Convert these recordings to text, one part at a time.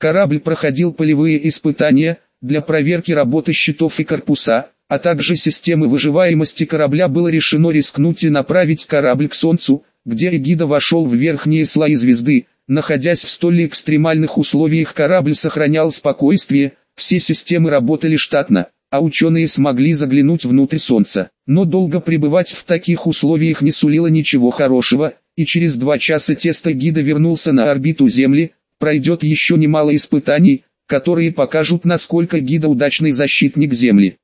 Корабль проходил полевые испытания для проверки работы щитов и корпуса, а также системы выживаемости корабля. Было решено рискнуть и направить корабль к Солнцу, где эгида вошел в верхние слои звезды. Находясь в столь экстремальных условиях, корабль сохранял спокойствие, все системы работали штатно, а ученые смогли заглянуть внутрь Солнца. Но долго пребывать в таких условиях не сулило ничего хорошего, и через 2 часа тест эгида вернулся на орбиту Земли. Пройдет еще немало испытаний, которые покажут, насколько эгида удачный защитник Земли.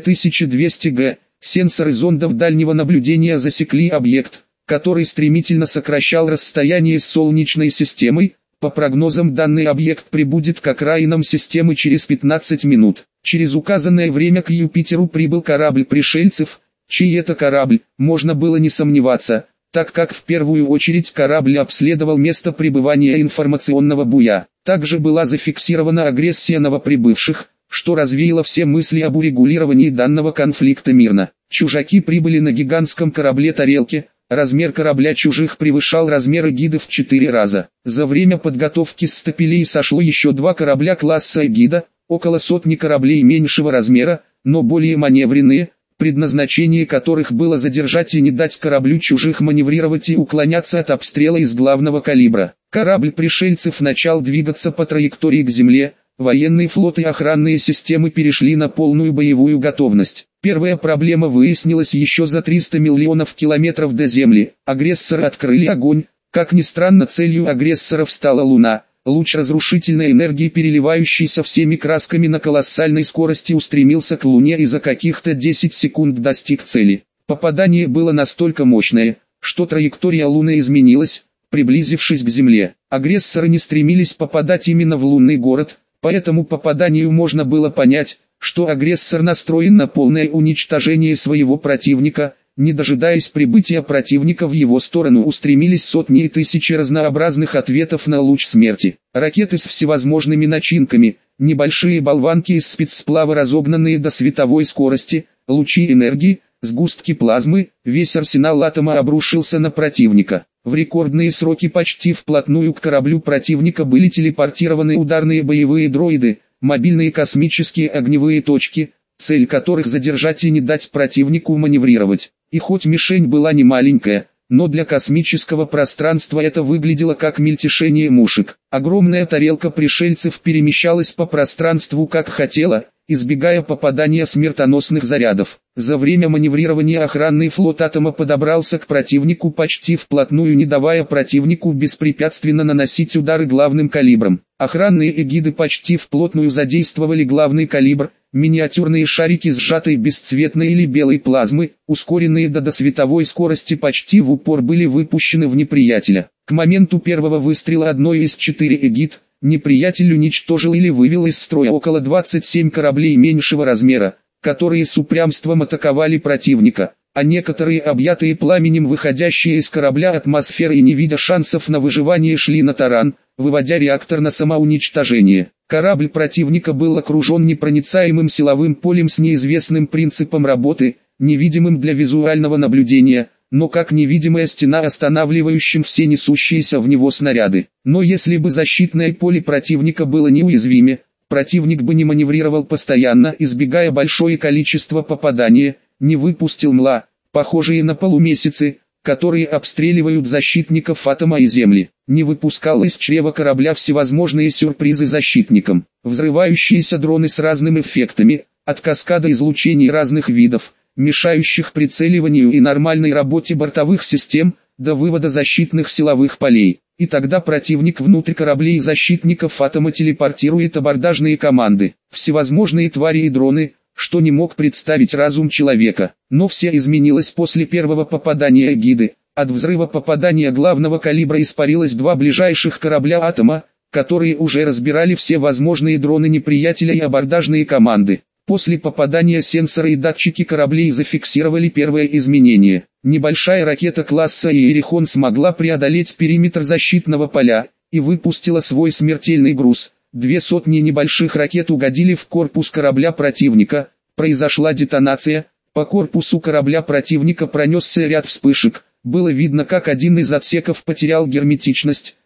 2200 г. Сенсоры зондов дальнего наблюдения засекли объект, который стремительно сокращал расстояние с Солнечной системой. По прогнозам, данный объект прибудет к окраинам системы через 15 минут. Через указанное время к Юпитеру прибыл корабль пришельцев. Чей это корабль, можно было не сомневаться, так как в первую очередь корабль обследовал место пребывания информационного буя. Также была зафиксирована агрессия новоприбывших, что развеяло все мысли об урегулировании данного конфликта мирно. Чужаки прибыли на гигантском корабле-тарелке. Размер корабля чужих превышал размер эгиды в 4 раза. За время подготовки с стапелей сошло еще 2 корабля класса эгида, около сотни кораблей меньшего размера, но более маневренные, предназначение которых было задержать и не дать кораблю чужих маневрировать и уклоняться от обстрела из главного калибра. Корабль пришельцев начал двигаться по траектории к Земле, военный флот и охранные системы перешли на полную боевую готовность. Первая проблема выяснилась еще за 300 миллионов километров до Земли. Агрессоры открыли огонь. Как ни странно, целью агрессоров стала Луна. Луч разрушительной энергии, переливающийся всеми красками на колоссальной скорости, устремился к Луне и за каких-то 10 секунд достиг цели. Попадание было настолько мощное, что траектория Луны изменилась, приблизившись к Земле. Агрессоры не стремились попадать именно в лунный город, по этому попаданию можно было понять, что агрессор настроен на полное уничтожение своего противника. Не дожидаясь прибытия противника, в его сторону устремились сотни и тысячи разнообразных ответов на луч смерти. Ракеты с всевозможными начинками, небольшие болванки из спецсплава, разогнанные до световой скорости, лучи энергии, сгустки плазмы, весь арсенал атома обрушился на противника. В рекордные сроки почти вплотную к кораблю противника были телепортированы ударные боевые дроиды, мобильные космические огневые точки, цель которых задержать и не дать противнику маневрировать. И хоть мишень была не маленькая, но для космического пространства это выглядело как мельтешение мушек. Огромная тарелка пришельцев перемещалась по пространству как хотела, избегая попадания смертоносных зарядов. За время маневрирования охранный флот атома подобрался к противнику почти вплотную, не давая противнику беспрепятственно наносить удары главным калибром. Охранные эгиды почти вплотную задействовали главный калибр, миниатюрные шарики сжатой бесцветной или белой плазмы, ускоренные до досветовой скорости, почти в упор были выпущены в неприятеля. К моменту первого выстрела одной из 4 эгид, неприятель уничтожил или вывел из строя около 27 кораблей меньшего размера, которые с упрямством атаковали противника, а некоторые, объятые пламенем, выходящие из корабля атмосферы и не видя шансов на выживание, шли на таран, выводя реактор на самоуничтожение. Корабль противника был окружен непроницаемым силовым полем с неизвестным принципом работы, невидимым для визуального наблюдения, но как невидимая стена, останавливающим все несущиеся в него снаряды. Но если бы защитное поле противника было неуязвимо, противник бы не маневрировал постоянно, избегая большое количество попадания, не выпустил МЛА, похожие на полумесяцы, которые обстреливают защитников атома и Земли, не выпускал из чрева корабля всевозможные сюрпризы защитникам, взрывающиеся дроны с разными эффектами, от каскада излучений разных видов, мешающих прицеливанию и нормальной работе бортовых систем, до вывода защитных силовых полей. И тогда противник внутрь кораблей защитников атома телепортирует абордажные команды, всевозможные твари и дроны, что не мог представить разум человека. Но все изменилось после первого попадания эгиды. От взрыва попадания главного калибра испарилось 2 ближайших корабля атома, которые уже разбирали все возможные дроны неприятеля и абордажные команды. После попадания сенсоры и датчики кораблей зафиксировали первое изменение. Небольшая ракета класса Иерихон смогла преодолеть периметр защитного поля и выпустила свой смертельный груз. 200 небольших ракет угодили в корпус корабля противника, произошла детонация, по корпусу корабля противника пронесся ряд вспышек, было видно, как один из отсеков потерял герметичность,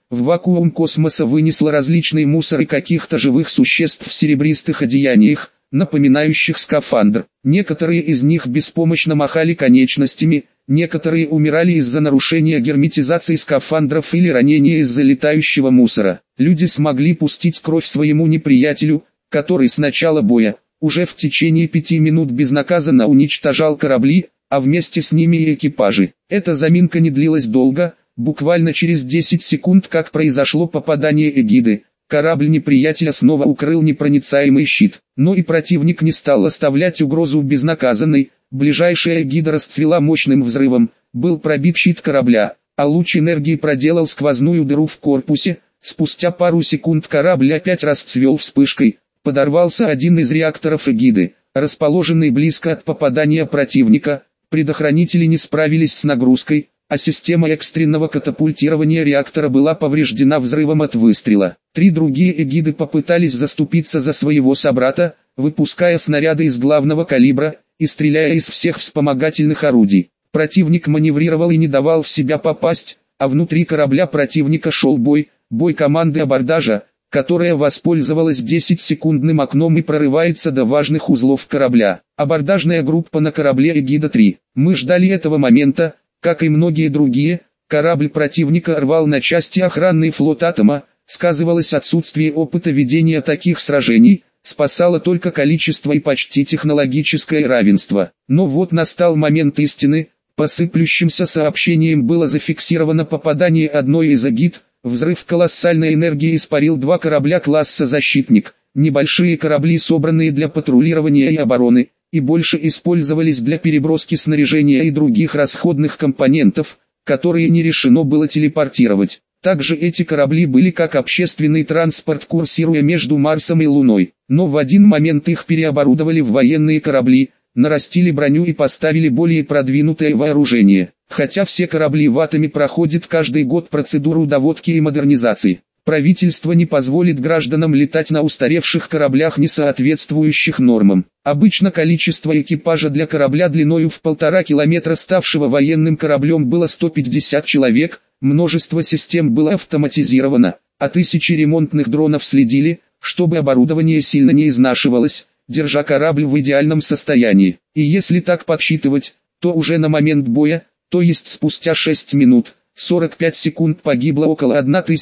в вакуум космоса вынесло различный мусор и каких-то живых существ в серебристых одеяниях, напоминающих скафандр. Некоторые из них беспомощно махали конечностями, некоторые умирали из-за нарушения герметизации скафандров или ранения из-за летающего мусора. Люди смогли пустить кровь своему неприятелю, который с начала боя, уже в течение 5 минут безнаказанно уничтожал корабли, а вместе с ними и экипажи. Эта заминка не длилась долго, буквально через 10 секунд как произошло попадание эгиды. Корабль неприятеля снова укрыл непроницаемый щит, но и противник не стал оставлять угрозу безнаказанной. Ближайшая эгида расцвела мощным взрывом, был пробит щит корабля, а луч энергии проделал сквозную дыру в корпусе. Спустя пару секунд корабль опять расцвел вспышкой, подорвался один из реакторов эгиды, расположенный близко от попадания противника. Предохранители не справились с нагрузкой, а система экстренного катапультирования реактора была повреждена взрывом от выстрела. 3 другие эгиды попытались заступиться за своего собрата, выпуская снаряды из главного калибра и стреляя из всех вспомогательных орудий. Противник маневрировал и не давал в себя попасть, а внутри корабля противника шел бой команды абордажа, которая воспользовалась 10-секундным окном и прорывается до важных узлов корабля. Абордажная группа на корабле Эгида-3. Мы ждали этого момента, как и многие другие. Корабль противника рвал на части охранный флот Атома, сказывалось отсутствие опыта ведения таких сражений, спасало только количество и почти технологическое равенство. Но вот настал момент истины, по сыплющимся сообщениям было зафиксировано попадание одной из эгид. Взрыв колоссальной энергии испарил 2 корабля класса «Защитник», небольшие корабли, собранные для патрулирования и обороны, и больше использовались для переброски снаряжения и других расходных компонентов, которые не решено было телепортировать. Также эти корабли были как общественный транспорт, курсируя между Марсом и Луной, но в один момент их переоборудовали в военные корабли, нарастили броню и поставили более продвинутое вооружение. Хотя все корабли в Атоме проходят каждый год процедуру доводки и модернизации, правительство не позволит гражданам летать на устаревших кораблях, не соответствующих нормам. Обычно количество экипажа для корабля длиною в 1,5 километра, ставшего военным кораблем, было 150 человек, множество систем было автоматизировано, а тысячи ремонтных дронов следили, чтобы оборудование сильно не изнашивалось, держа корабль в идеальном состоянии. И если так подсчитывать, то уже на момент боя, то есть спустя 6 минут, 45 секунд погибло около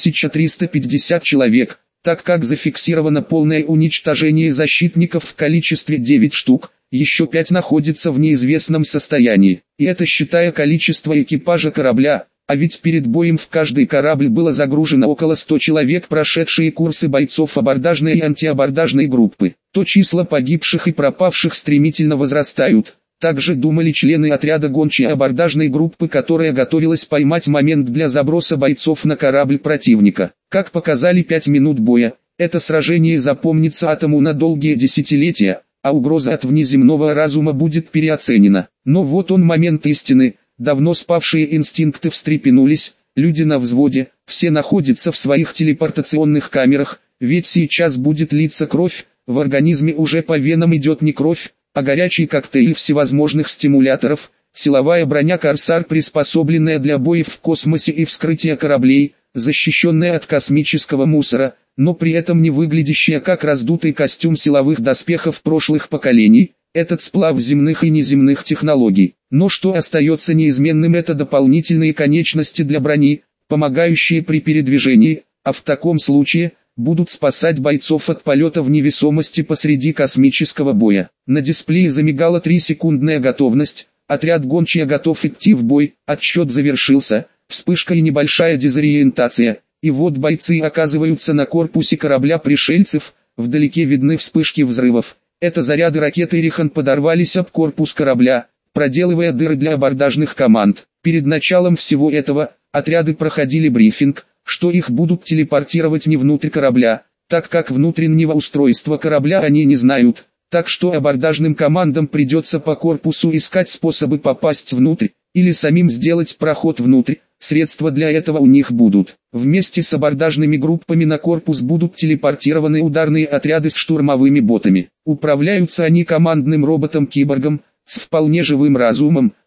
1350 человек, так как зафиксировано полное уничтожение защитников в количестве 9 штук, еще 5 находятся в неизвестном состоянии. И это считая количество экипажа корабля, а ведь перед боем в каждый корабль было загружено около 100 человек, прошедшие курсы бойцов абордажной и антиабордажной группы. То числа погибших и пропавших стремительно возрастают. Также думали члены отряда гончей абордажной группы, которая готовилась поймать момент для заброса бойцов на корабль противника. Как показали 5 минут боя, это сражение запомнится Атому на долгие десятилетия, а угроза от внеземного разума будет переоценена. Но вот он момент истины, давно спавшие инстинкты встрепенулись, люди на взводе, все находятся в своих телепортационных камерах, ведь сейчас будет литься кровь, в организме уже по венам идет не кровь, а горячий коктейль всевозможных стимуляторов, силовая броня «Корсар», приспособленная для боев в космосе и вскрытия кораблей, защищенная от космического мусора, но при этом не выглядящая как раздутый костюм силовых доспехов прошлых поколений, этот сплав земных и неземных технологий. Но что остается неизменным, это дополнительные конечности для брони, помогающие при передвижении, а в таком случае будут спасать бойцов от полета в невесомости посреди космического боя. На дисплее замигала 3-секундная готовность, отряд гончая готов идти в бой, отсчет завершился, вспышка и небольшая дезориентация, и вот бойцы оказываются на корпусе корабля пришельцев, вдалеке видны вспышки взрывов. Это заряды ракеты Эрихан подорвались об корпус корабля, проделывая дыры для абордажных команд. Перед началом всего этого, отряды проходили брифинг, что их будут телепортировать не внутрь корабля, так как внутреннего устройства корабля они не знают, так что абордажным командам придется по корпусу искать способы попасть внутрь, или самим сделать проход внутрь, средства для этого у них будут. Вместе с абордажными группами на корпус будут телепортированы ударные отряды с штурмовыми ботами. Управляются они командным роботом-киборгом, с вполне живым разумом,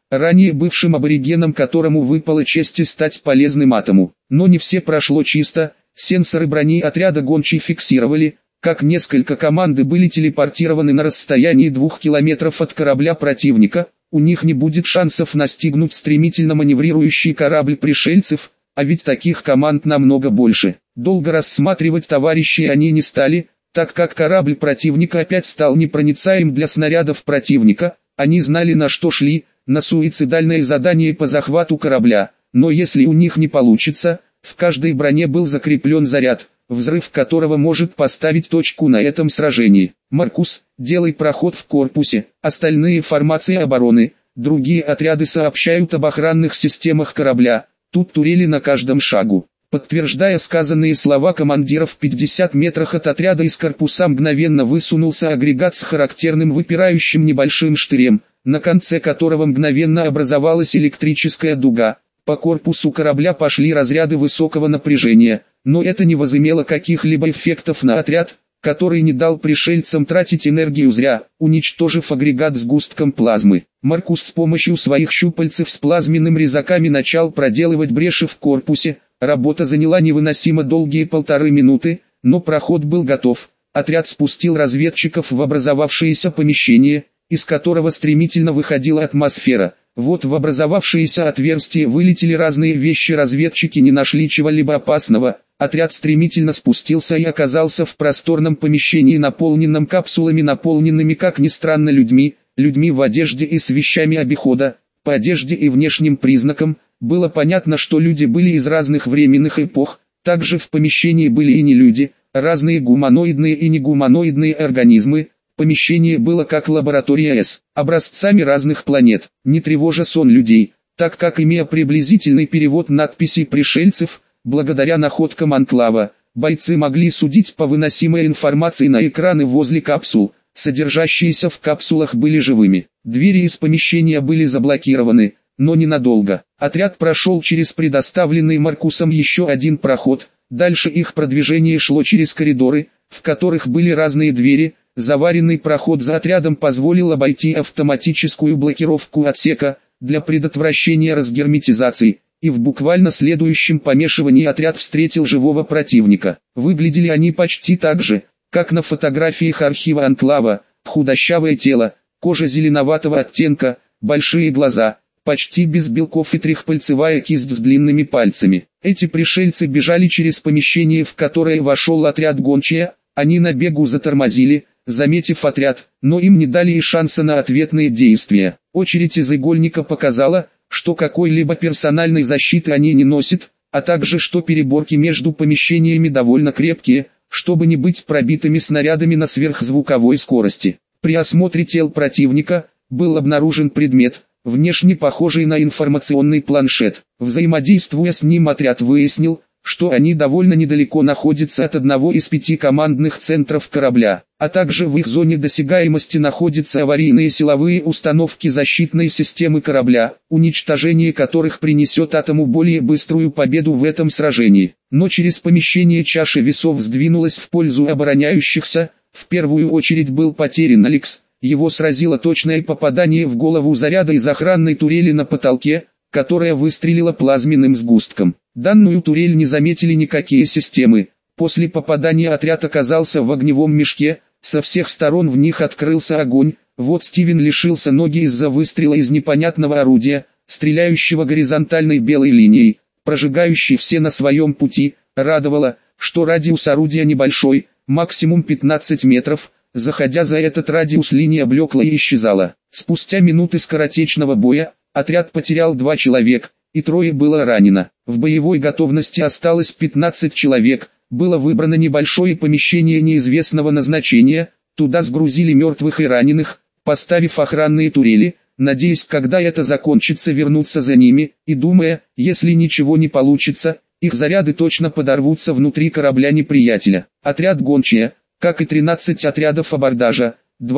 ранее бывшим аборигеном, которому выпала честь стать полезным атому. Но не все прошло чисто, сенсоры брони отряда гончей фиксировали, как несколько команды были телепортированы на расстоянии 2 километров от корабля противника. У них не будет шансов настигнуть стремительно маневрирующий корабль пришельцев, а ведь таких команд намного больше. Долго рассматривать товарищей они не стали, так как корабль противника опять стал непроницаем для снарядов противника. Они знали, на что шли, на суицидальное задание по захвату корабля, но если у них не получится, в каждой броне был закреплен заряд, взрыв которого может поставить точку на этом сражении. Маркус, делай проход в корпусе, остальные формации обороны, другие отряды сообщают об охранных системах корабля, тут турели на каждом шагу. Подтверждая сказанные слова командиров, в 50 метрах от отряда из корпуса мгновенно высунулся агрегат с характерным выпирающим небольшим штырем, на конце которого мгновенно образовалась электрическая дуга. По корпусу корабля пошли разряды высокого напряжения, но это не возымело каких-либо эффектов на отряд, который не дал пришельцам тратить энергию зря, уничтожив агрегат сгустком плазмы. Маркус с помощью своих щупальцев с плазменными резаками начал проделывать бреши в корпусе. Работа заняла невыносимо долгие 1,5 минуты, но проход был готов. Отряд спустил разведчиков в образовавшееся помещение, из которого стремительно выходила атмосфера. Вот в образовавшееся отверстие вылетели разные вещи, разведчики не нашли чего-либо опасного. Отряд стремительно спустился и оказался в просторном помещении, наполненном капсулами, наполненными, как ни странно, людьми в одежде и с вещами обихода. По одежде и внешним признакам было понятно, что люди были из разных временных эпох. Также в помещении были и не люди, разные гуманоидные и негуманоидные организмы. Помещение было как лаборатория с образцами разных планет, не тревожа сон людей, так как, имея приблизительный перевод надписей пришельцев, благодаря находкам анклава, бойцы могли судить по выносимой информации на экраны возле капсул. Содержащиеся в капсулах были живыми. Двери из помещения были заблокированы, но ненадолго. Отряд прошел через предоставленный Маркусом еще один проход. Дальше их продвижение шло через коридоры, в которых были разные двери. Заваренный проход за отрядом позволил обойти автоматическую блокировку отсека для предотвращения разгерметизации, и в буквально следующем помешивании отряд встретил живого противника. Выглядели они почти так же, как на фотографиях архива анклава: худощавое тело, кожа зеленоватого оттенка, большие глаза, почти без белков и трехпальцевая кисть с длинными пальцами. Эти пришельцы бежали через помещение, в которое вошел отряд гончая. Они на бегу затормозили, заметив отряд, но им не дали и шанса на ответные действия. Очередь из игольника показала, что какой-либо персональной защиты они не носят, а также что переборки между помещениями довольно крепкие, чтобы не быть пробитыми снарядами на сверхзвуковой скорости. При осмотре тел противника был обнаружен предмет, внешне похожий на информационный планшет. Взаимодействуя с ним, отряд выяснил, что они довольно недалеко находятся от одного из 5 командных центров корабля, а также в их зоне досягаемости находятся аварийные силовые установки защитной системы корабля, уничтожение которых принесет атому более быструю победу в этом сражении. Но через помещение чаша весов сдвинулась в пользу обороняющихся. В первую очередь был потерян Алекс, его сразило точное попадание в голову заряда из охранной турели на потолке, которая выстрелила плазменным сгустком. Данную турель не заметили никакие системы. После попадания отряд оказался в огневом мешке, со всех сторон в них открылся огонь. Вот Стивен лишился ноги из-за выстрела из непонятного орудия, стреляющего горизонтальной белой линией, прожигающей все на своем пути. Радовало, что радиус орудия небольшой, максимум 15 метров. Заходя за этот радиус, линия блекла и исчезала. Спустя минуты скоротечного боя, отряд потерял 2 человека, и 3 было ранено. В боевой готовности осталось 15 человек. Было выбрано небольшое помещение неизвестного назначения, туда сгрузили мертвых и раненых, поставив охранные турели, надеясь, когда это закончится, вернуться за ними, и думая, если ничего не получится, их заряды точно подорвутся внутри корабля неприятеля. Отряд гончая, как и 13 отрядов абордажа,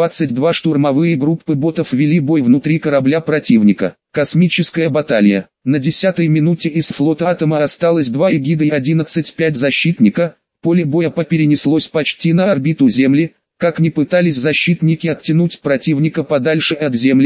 22 штурмовые группы ботов вели бой внутри корабля противника. Космическая баталия. На 10-й минуте из флота атома осталось 2 эгида и 11-5 защитника. Поле боя перенеслось почти на орбиту Земли. Как ни пытались защитники оттянуть противника подальше от Земли,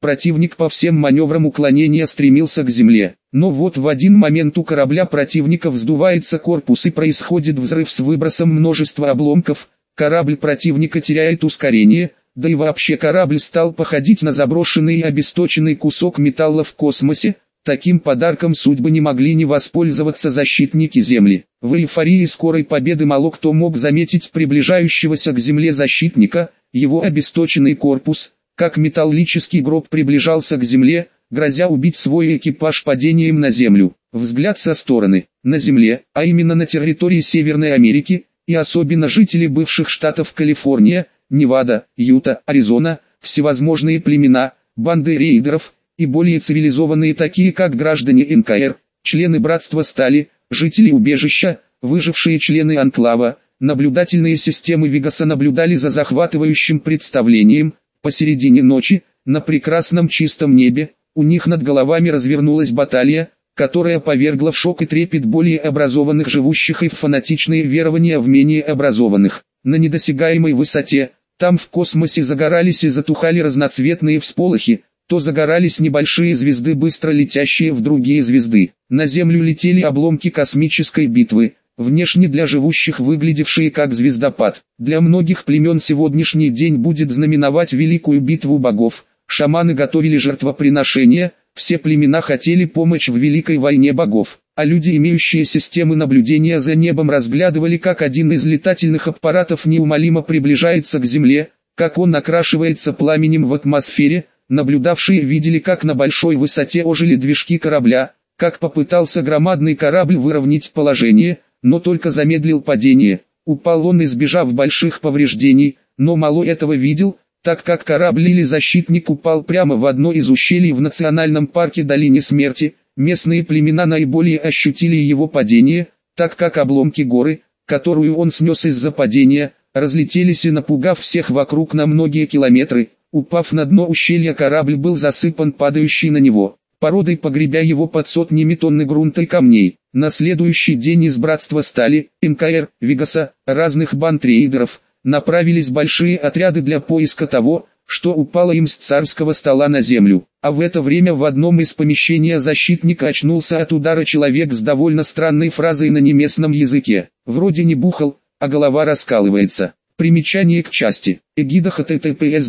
Противник по всем маневрам уклонения стремился к земле. Но вот в один момент у корабля противника вздувается корпус и происходит взрыв с выбросом множества обломков. Корабль противника теряет ускорение, да и вообще корабль стал походить на заброшенный и обесточенный кусок металла в космосе. Таким подарком судьбы не могли не воспользоваться защитники Земли. В эйфории скорой победы мало кто мог заметить приближающегося к Земле защитника. Его обесточенный корпус, как металлический гроб, приближался к Земле, грозя убить свой экипаж падением на Землю. Взгляд со стороны. На Земле, а именно на территории Северной Америки, и особенно жители бывших штатов Калифорния, Невада, Юта, Аризона, всевозможные племена, банды рейдеров, и более цивилизованные такие как граждане НКР, члены братства стали, жители убежища, выжившие члены анклава, наблюдательные системы Вегаса наблюдали за захватывающим представлением. Посередине ночи, на прекрасном чистом небе, у них над головами развернулась баталия, которая повергла в шок и трепет более образованных живущих и в фанатичные верования в менее образованных. На недосягаемой высоте, там в космосе загорались и затухали разноцветные всполохи, то загорались небольшие звезды, быстро летящие в другие звезды. На Землю летели обломки космической битвы, внешне для живущих выглядевшие как звездопад. Для многих племен сегодняшний день будет знаменовать великую битву богов. Шаманы готовили жертвоприношения, все племена хотели помочь в великой войне богов, а люди, имеющие системы наблюдения за небом, разглядывали, как один из летательных аппаратов неумолимо приближается к Земле, как он окрашивается пламенем в атмосфере. Наблюдавшие видели, как на большой высоте ожили движки корабля, как попытался громадный корабль выровнять положение, но только замедлил падение. Упал он, избежав больших повреждений, но мало этого видел, так как корабль или защитник упал прямо в одно из ущелий в национальном парке Долине Смерти. Местные племена наиболее ощутили его падение, так как обломки горы, которую он снес из-за падения, разлетелись и, напугав всех вокруг на многие километры. Упав на дно ущелья, корабль был засыпан падающей на него породой, погребя его под сотнями тонн грунта и камней. На следующий день из братства стали, НКР, Вегаса, разных банд рейдеров, направились большие отряды для поиска того, что упало им с царского стола на землю. А в это время в одном из помещений защитника очнулся от удара человек с довольно странной фразой на неместном языке. Вроде не бухал, а голова раскалывается. Примечание к части. Эгида https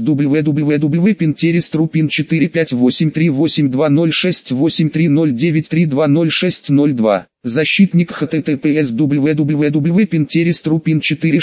www.pinterest.ru 4583832068309320602. Защитник https www.pinterest.ru pin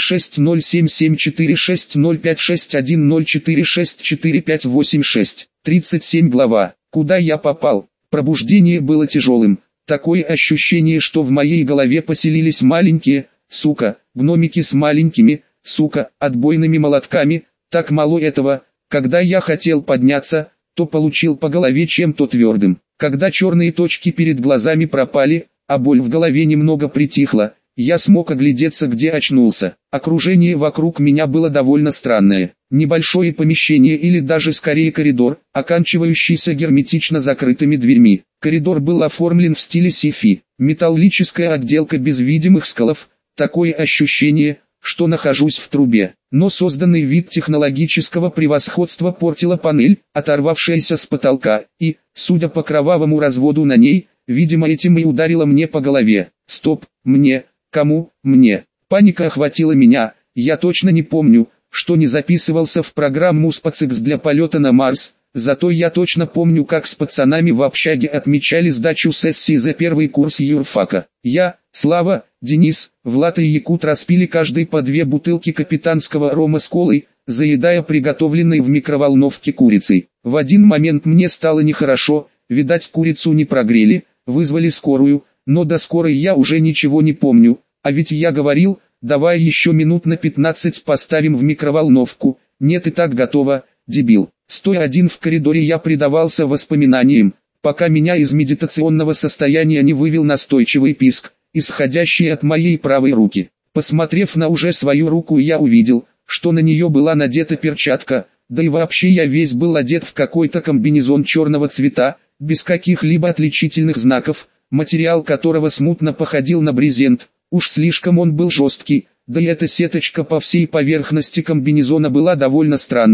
460774605610464586. 37 глава. Куда я попал? Пробуждение было тяжелым. Такое ощущение, что в моей голове поселились маленькие, гномики с маленькими, отбойными молотками. Так мало этого, когда я хотел подняться, то получил по голове чем-то твердым. Когда черные точки перед глазами пропали, а боль в голове немного притихла, я смог оглядеться, где очнулся. Окружение вокруг меня было довольно странное. Небольшое помещение или даже скорее коридор, оканчивающийся герметично закрытыми дверьми. Коридор был оформлен в стиле сci-fi. Металлическая отделка без видимых сколов. Такое ощущение, что нахожусь в трубе. Но созданный вид технологического превосходства портила панель, оторвавшаяся с потолка, и, судя по кровавому разводу на ней, видимо этим и ударила мне по голове. Стоп, мне, кому, мне? Паника охватила меня, я точно не помню, что не записывался в программу SpaceX для полета на Марс, зато я точно помню, как с пацанами в общаге отмечали сдачу сессии за первый курс юрфака. Я, Слава, Денис, Влад и Якут распили каждый по 2 бутылки капитанского рома с колой, заедая приготовленной в микроволновке курицей. В один момент мне стало нехорошо, видать курицу не прогрели, вызвали скорую, но до скорой я уже ничего не помню, а ведь я говорил, давай еще минут на 15 поставим в микроволновку, нет и так готово, дебил. Стоя один в коридоре, я предавался воспоминаниям, пока меня из медитационного состояния не вывел настойчивый писк, исходящий от моей правой руки. Посмотрев на уже свою руку, я увидел, что на нее была надета перчатка, да и вообще я весь был одет в какой-то комбинезон черного цвета, без каких-либо отличительных знаков, материал которого смутно походил на брезент, уж слишком он был жесткий, да и эта сеточка по всей поверхности комбинезона была довольно странная,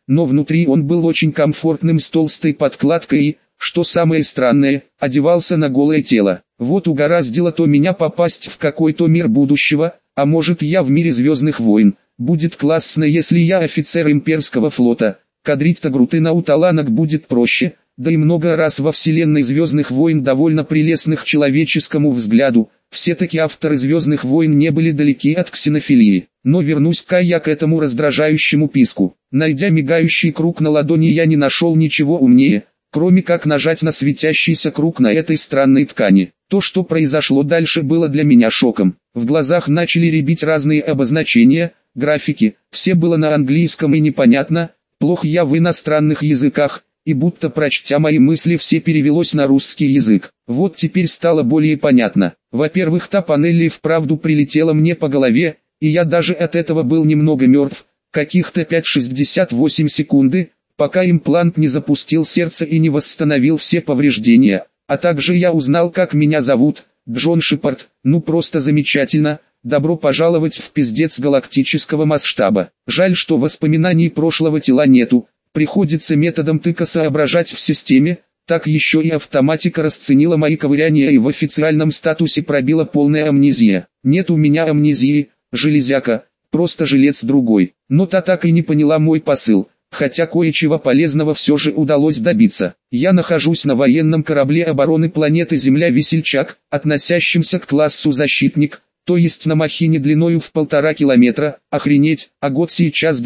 но внутри он был очень комфортным с толстой подкладкой и, что самое странное, одевался на голое тело. Вот угораздило то меня попасть в какой-то мир будущего, а может я в мире Звездных войн. Будет классно, если я офицер имперского флота. Кадрить Тагруты на Уталанок будет проще, да и много раз во вселенной Звездных войн довольно прелестных человеческому взгляду. Все-таки авторы Звездных войн не были далеки от ксенофилии. Но вернусь-ка я к этому раздражающему писку. Найдя мигающий круг на ладони, я не нашел ничего умнее, кроме как нажать на светящийся круг на этой странной ткани. То, что произошло дальше, было для меня шоком. В глазах начали рябить разные обозначения, графики, все было на английском и непонятно, плохо я в иностранных языках, и будто прочтя мои мысли все перевелось на русский язык. Вот теперь стало более понятно. Во-первых, та панель и вправду прилетела мне по голове, и я даже от этого был немного мертв, каких-то 5,68 секунды, пока имплант не запустил сердце и не восстановил все повреждения. А также я узнал, как меня зовут, Джон Шепард. Ну просто замечательно, добро пожаловать в пиздец галактического масштаба. Жаль, что воспоминаний прошлого тела нету, приходится методом тыка соображать в системе, так еще и автоматика расценила мои ковыряния и в официальном статусе пробила полная амнезия. Нет у меня амнезии, железяка, просто жилец другой. Но та так и не поняла мой посыл. Хотя кое-чего полезного все же удалось добиться. Я нахожусь на военном корабле обороны планеты Земля «Весельчак», относящемся к классу «Защитник», то есть на махине длиною в 1,5 километра, охренеть, а год сейчас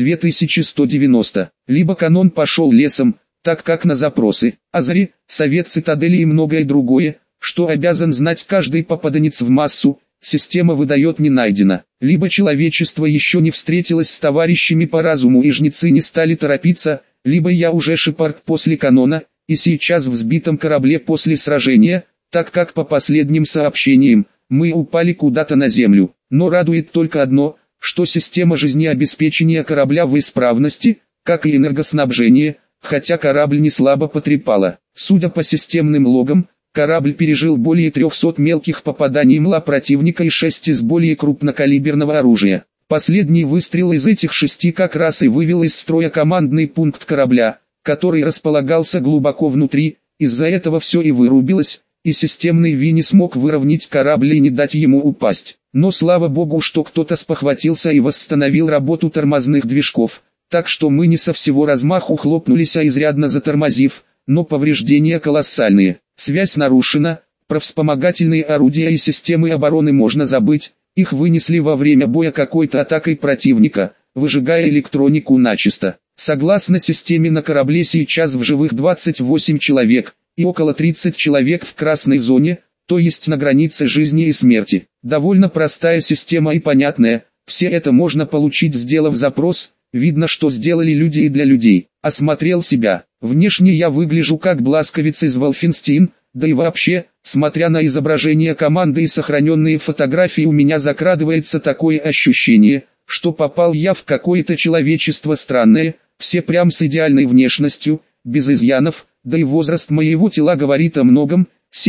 2190. Либо канон пошел лесом, так как на запросы, Азари, Совет Цитадели и многое другое, что обязан знать каждый попаданец в массу, система выдает не найдено. Либо человечество еще не встретилось с товарищами по разуму и жнецы не стали торопиться, либо я уже Шепард после канона, и сейчас в сбитом корабле после сражения, так как по последним сообщениям, мы упали куда-то на землю. Но радует только одно, что система жизнеобеспечения корабля в исправности, как и энергоснабжение, хотя корабль не слабо потрепало. Судя по системным логам, корабль пережил более 300 мелких попаданий МЛА противника и 6 из более крупнокалиберного оружия. Последний выстрел из этих 6 как раз и вывел из строя командный пункт корабля, который располагался глубоко внутри, из-за этого все и вырубилось, и системный Ви не смог выровнять корабль и не дать ему упасть. Но слава богу, что кто-то спохватился и восстановил работу тормозных движков, так что мы не со всего размаху хлопнулись, а изрядно затормозив, но повреждения колоссальные. Связь нарушена, про вспомогательные орудия и системы обороны можно забыть, их вынесли во время боя какой-то атакой противника, выжигая электронику начисто. Согласно системе на корабле сейчас в живых 28 человек, и около 30 человек в красной зоне, то есть на границе жизни и смерти. Довольно простая система и понятная, все это можно получить, сделав запрос. Видно, что сделали люди и для людей. Осмотрел себя. Внешне я выгляжу как Бласковиц из Wolfenstein, да и вообще, смотря на изображение команды и сохраненные фотографии, у меня закрадывается такое ощущение, что попал я в какое-то человечество странное, все прям с идеальной внешностью, без изъянов, да и возраст моего тела говорит о многом,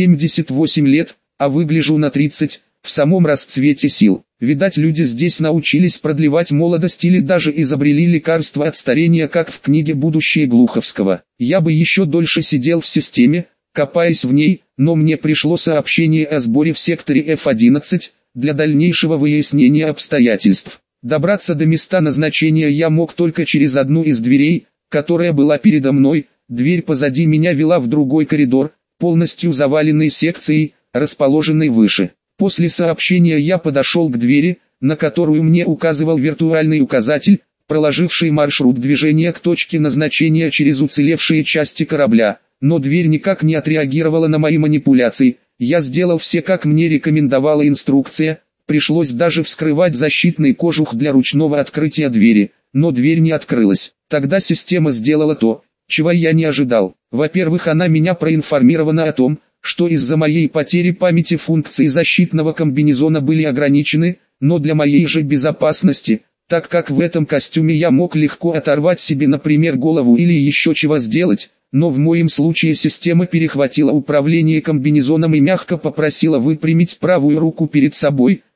78 лет, а выгляжу на 30, в самом расцвете сил. Видать, люди здесь научились продлевать молодость или даже изобрели лекарство от старения, как в книге «Будущее» Глуховского. Я бы еще дольше сидел в системе, копаясь в ней, но мне пришло сообщение о сборе в секторе F-11, для дальнейшего выяснения обстоятельств. Добраться до места назначения я мог только через одну из дверей, которая была передо мной. Дверь позади меня вела в другой коридор, полностью заваленный секцией, расположенной выше. После сообщения я подошел к двери, на которую мне указывал виртуальный указатель, проложивший маршрут движения к точке назначения через уцелевшие части корабля, но дверь никак не отреагировала на мои манипуляции. Я сделал все, как мне рекомендовала инструкция, пришлось даже вскрывать защитный кожух для ручного открытия двери, но дверь не открылась. Тогда система сделала то, чего я не ожидал. Во-первых, она меня проинформировала о том, что из-за моей потери памяти функции защитного комбинезона были ограничены, но для моей же безопасности, так как в этом костюме я мог легко оторвать себе, например, голову или еще чего сделать, но в моем случае система перехватила управление комбинезоном и мягко попросила выпрямить правую руку перед собой,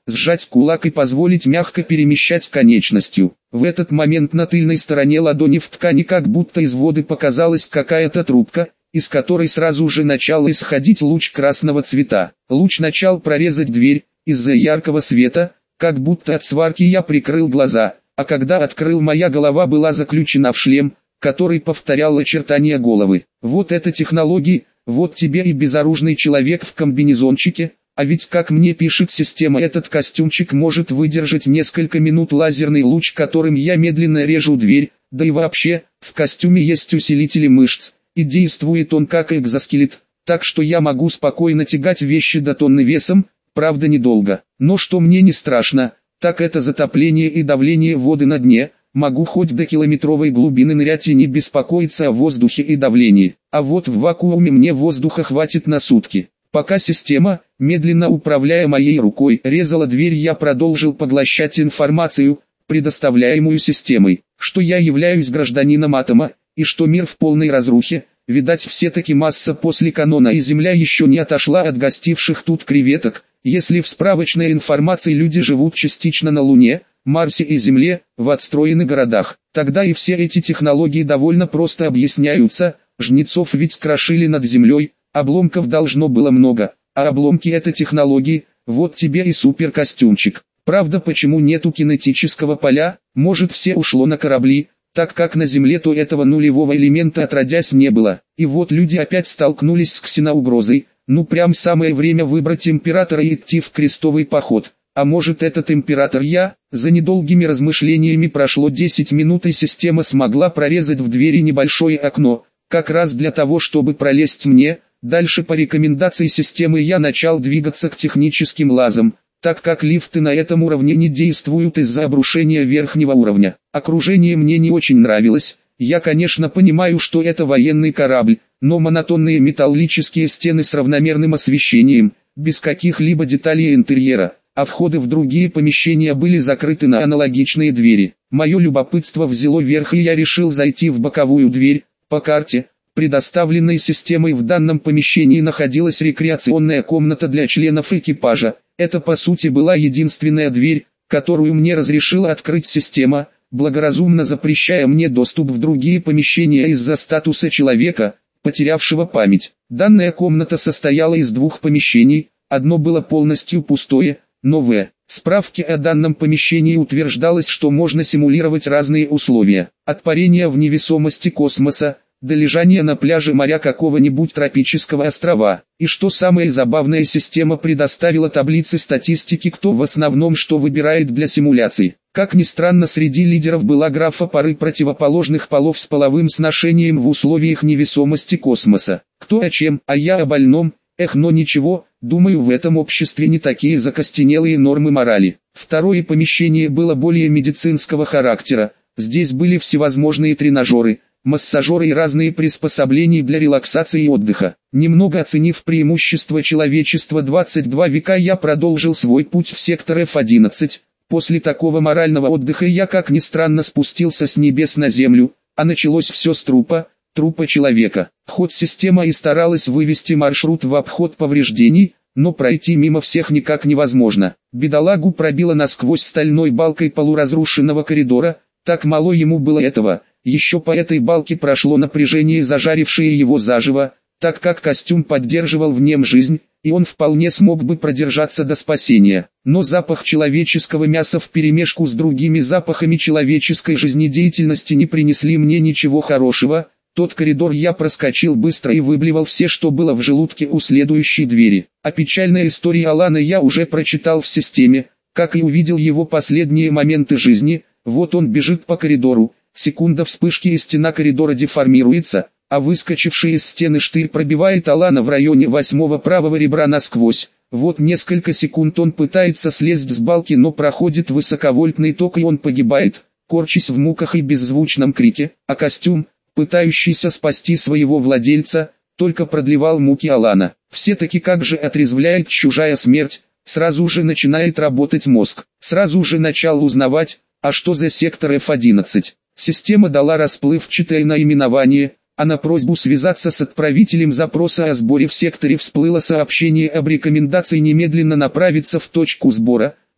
сжать кулак и позволить мягко перемещать конечностью. В этот момент на тыльной стороне ладони в ткани как будто из воды показалась какая-то трубка, из которой сразу же начал исходить луч красного цвета. Луч начал прорезать дверь, из-за яркого света, как будто от сварки я прикрыл глаза, а когда открыл, моя голова была заключена в шлем, который повторял очертания головы. Вот это технологии, вот тебе и безоружный человек в комбинезончике, а ведь как мне пишет система, этот костюмчик может выдержать несколько минут лазерный луч, которым я медленно режу дверь, да и вообще, в костюме есть усилители мышц, и действует он как экзоскелет, так что я могу спокойно тягать вещи до тонны весом, правда недолго. Но что мне не страшно, так это затопление и давление воды на дне. Могу хоть до километровой глубины нырять и не беспокоиться о воздухе и давлении. А вот в вакууме мне воздуха хватит на сутки. Пока система, медленно управляя моей рукой, резала дверь, я продолжил поглощать информацию, предоставляемую системой, что я являюсь гражданином атома, и что мир в полной разрухе. Видать, все-таки масса после канона, и Земля еще не отошла от гостивших тут креветок. Если в справочной информации люди живут частично на Луне, Марсе и Земле, в отстроенных городах, тогда и все эти технологии довольно просто объясняются. Жнецов ведь крошили над землей, обломков должно было много, а обломки это технологии, вот тебе и суперкостюмчик. Правда, почему нету кинетического поля? Может, все ушло на корабли, так как на Земле то этого нулевого элемента отродясь не было. И вот люди опять столкнулись с ксеноугрозой. Ну прям самое время выбрать императора и идти в крестовый поход. А может, этот император я? За недолгими размышлениями прошло 10 минут, и система смогла прорезать в двери небольшое окно, как раз для того, чтобы пролезть мне. Дальше по рекомендации системы я начал двигаться к техническим лазам, так как лифты на этом уровне не действуют из-за обрушения верхнего уровня. Окружение мне не очень нравилось. Я, конечно, понимаю, что это военный корабль, но монотонные металлические стены с равномерным освещением, без каких-либо деталей интерьера, а входы в другие помещения были закрыты на аналогичные двери. Мое любопытство взяло верх, и я решил зайти в боковую дверь. По карте, предоставленной системой, в данном помещении находилась рекреационная комната для членов экипажа. Это по сути была единственная дверь, которую мне разрешила открыть система, благоразумно запрещая мне доступ в другие помещения из-за статуса человека, потерявшего память. Данная комната состояла из двух помещений, одно было полностью пустое, но в справке о данном помещении утверждалось, что можно симулировать разные условия, от парения в невесомости космоса, до лежания на пляже моря какого-нибудь тропического острова. И что самое забавное, система предоставила таблицы статистики, кто в основном что выбирает для симуляций. Как ни странно, среди лидеров была графа пары противоположных полов с половым сношением в условиях невесомости космоса. Кто о чем, а я о больном. Но ничего, думаю, в этом обществе не такие закостенелые нормы морали. Второе помещение было более медицинского характера. Здесь были всевозможные тренажеры, массажеры и разные приспособления для релаксации и отдыха. Немного оценив преимущества человечества 22 века, я продолжил свой путь в сектор F-11. После такого морального отдыха я, как ни странно, спустился с небес на землю, а началось все с трупа человека. Хоть система и старалась вывести маршрут в обход повреждений, но пройти мимо всех никак невозможно. Бедолагу пробило насквозь стальной балкой полуразрушенного коридора, так мало ему было этого. Еще по этой балке прошло напряжение, зажарившее его заживо, так как костюм поддерживал в нем жизнь, и он вполне смог бы продержаться до спасения. Но запах человеческого мяса вперемешку с другими запахами человеческой жизнедеятельности не принесли мне ничего хорошего. Тот коридор я проскочил быстро и выблевал все, что было в желудке, у следующей двери. А печальная история Алана я уже прочитал в системе, как и увидел его последние моменты жизни. Вот он бежит по коридору, секунда вспышки, и стена коридора деформируется, а выскочивший из стены штырь пробивает Алана в районе 8-го правого ребра насквозь. Вот несколько секунд он пытается слезть с балки, но проходит высоковольтный ток, и он погибает, корчась в муках и беззвучном крике, а костюм, пытающийся спасти своего владельца, только продлевал муки Алана. Все-таки как же отрезвляет чужая смерть, сразу же начинает работать мозг. Сразу же начал узнавать, а что за сектор F-11. Система дала расплывчатое наименование, а на просьбу связаться с отправителем запроса о сборе в секторе всплыло сообщение об рекомендации немедленно направиться в точку сбора,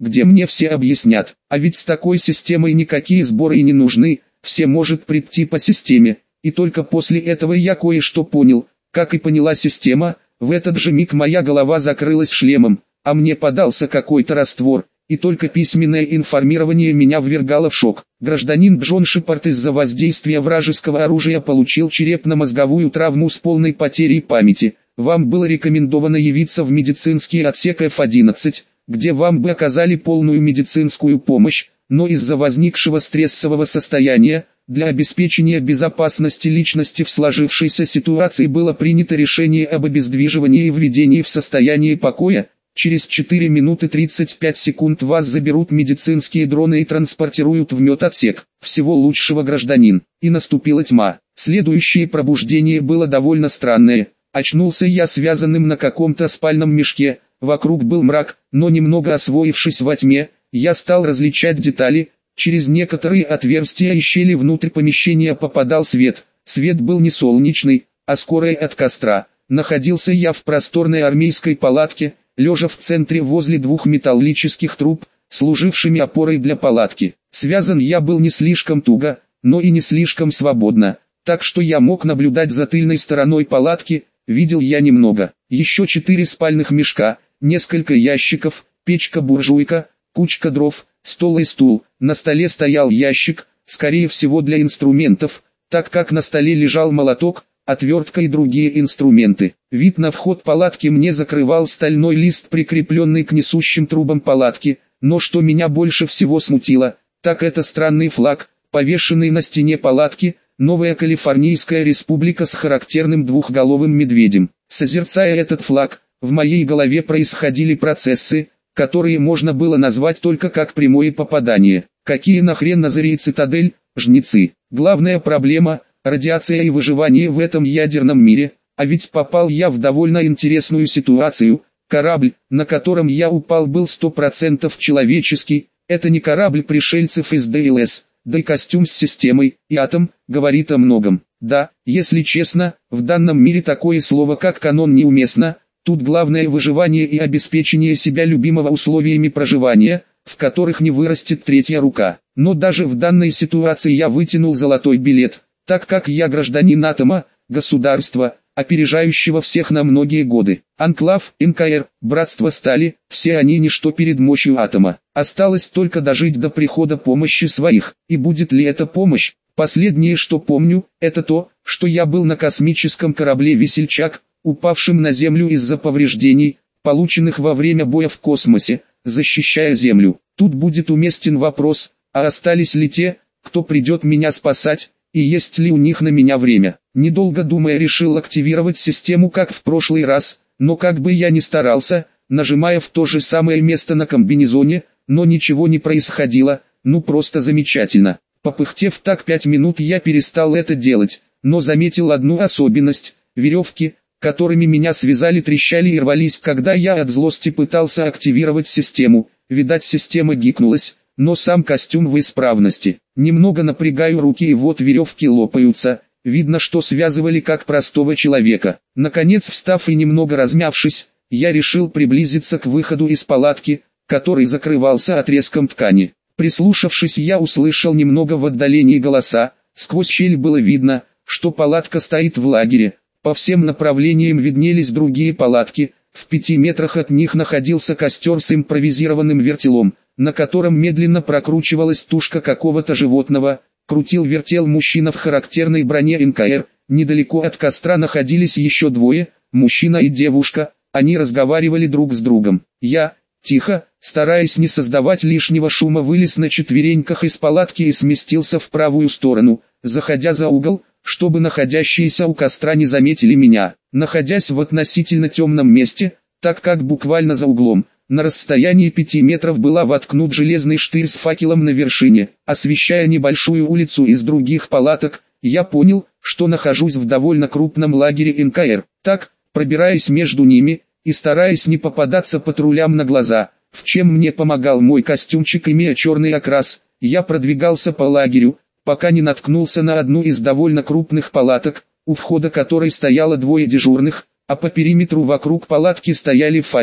где мне все объяснят. А ведь с такой системой никакие сборы и не нужны, все может прийти по системе. И только после этого я кое-что понял, как и поняла система. В этот же миг моя голова закрылась шлемом, а мне подался какой-то раствор, и только письменное информирование меня ввергало в шок. Гражданин Джон Шепард из-за воздействия вражеского оружия получил черепно-мозговую травму с полной потерей памяти. Вам было рекомендовано явиться в медицинский отсек F11, где вам бы оказали полную медицинскую помощь, но из-за возникшего стрессового состояния, для обеспечения безопасности личности в сложившейся ситуации было принято решение об обездвиживании и введении в состояние покоя. Через 4 минуты 35 секунд вас заберут медицинские дроны и транспортируют в медотсек. Всего лучшего, гражданин. И наступила тьма. Следующее пробуждение было довольно странное. Очнулся я связанным на каком-то спальном мешке. Вокруг был мрак, но немного освоившись во тьме, я стал различать детали. Через некоторые отверстия и щели внутрь помещения попадал свет. Свет был не солнечный, а скорый от костра. Находился я в просторной армейской палатке, лежа в центре возле двух металлических труб, служившими опорой для палатки. Связан я был не слишком туго, но и не слишком свободно, так что я мог наблюдать за тыльной стороной палатки. Видел я немного. Еще 4 спальных мешка, несколько ящиков, печка-буржуйка, кучка дров, стол и стул. На столе стоял ящик, скорее всего для инструментов, так как на столе лежал молоток, отвертка и другие инструменты. Вид на вход палатки мне закрывал стальной лист, прикрепленный к несущим трубам палатки, но что меня больше всего смутило, так это странный флаг, повешенный на стене палатки, Новая Калифорнийская республика с характерным двухголовым медведем. Созерцая этот флаг, в моей голове происходили процессы, которые можно было назвать только как прямое попадание. Какие нахрен Назарей цитадель, жнецы? Главная проблема – радиация и выживание в этом ядерном мире, а ведь попал я в довольно интересную ситуацию. Корабль, на котором я упал, был 100% человеческий, это не корабль пришельцев из ДЛС, да и костюм с системой, и атом, говорит о многом. Да, если честно, в данном мире такое слово как канон неуместно, тут главное выживание и обеспечение себя любимого условиями проживания, в которых не вырастет третья рука. Но даже в данной ситуации я вытянул золотой билет, так как я гражданин атома, государства, опережающего всех на многие годы. Анклав, НКР, Братство Стали, все они ничто перед мощью атома. Осталось только дожить до прихода помощи своих. И будет ли это помощь? Последнее, что помню, это то, что я был на космическом корабле «Весельчак», упавшим на Землю из-за повреждений, полученных во время боя в космосе, защищая Землю. Тут будет уместен вопрос, а остались ли те, кто придет меня спасать, и есть ли у них на меня время. Недолго думая, решил активировать систему как в прошлый раз, но как бы я ни старался, нажимая в то же самое место на комбинезоне, но ничего не происходило. Ну просто замечательно. Попыхтев так 5 минут, я перестал это делать, но заметил одну особенность: веревки, которыми меня связали, трещали и рвались, когда я от злости пытался активировать систему. Видать, система гикнулась, но сам костюм в исправности. Немного напрягаю руки, и вот веревки лопаются. Видно, что связывали как простого человека. Наконец, встав и немного размявшись, я решил приблизиться к выходу из палатки, который закрывался отрезком ткани. Прислушавшись, я услышал немного в отдалении голоса. Сквозь щель было видно, что палатка стоит в лагере. По всем направлениям виднелись другие палатки. В 5 метрах от них находился костер с импровизированным вертелом, на котором медленно прокручивалась тушка какого-то животного. Крутил-вертел мужчина в характерной броне НКР. Недалеко от костра находились еще двое, мужчина и девушка. Они разговаривали друг с другом. Я, тихо, стараясь не создавать лишнего шума, вылез на четвереньках из палатки и сместился в правую сторону, заходя за угол, чтобы находящиеся у костра не заметили меня. Находясь в относительно темном месте, так как буквально за углом, на расстоянии 5 метров была воткнут железный штырь с факелом на вершине, освещая небольшую улицу из других палаток. Я понял, что нахожусь в довольно крупном лагере НКР. Так, пробираясь между ними и стараясь не попадаться патрулям на глаза, в чем мне помогал мой костюмчик, имея черный окрас, я продвигался по лагерю, пока не наткнулся на одну из довольно крупных палаток, у входа которой стояло 2 дежурных, а по периметру вокруг палатки стояли факелы.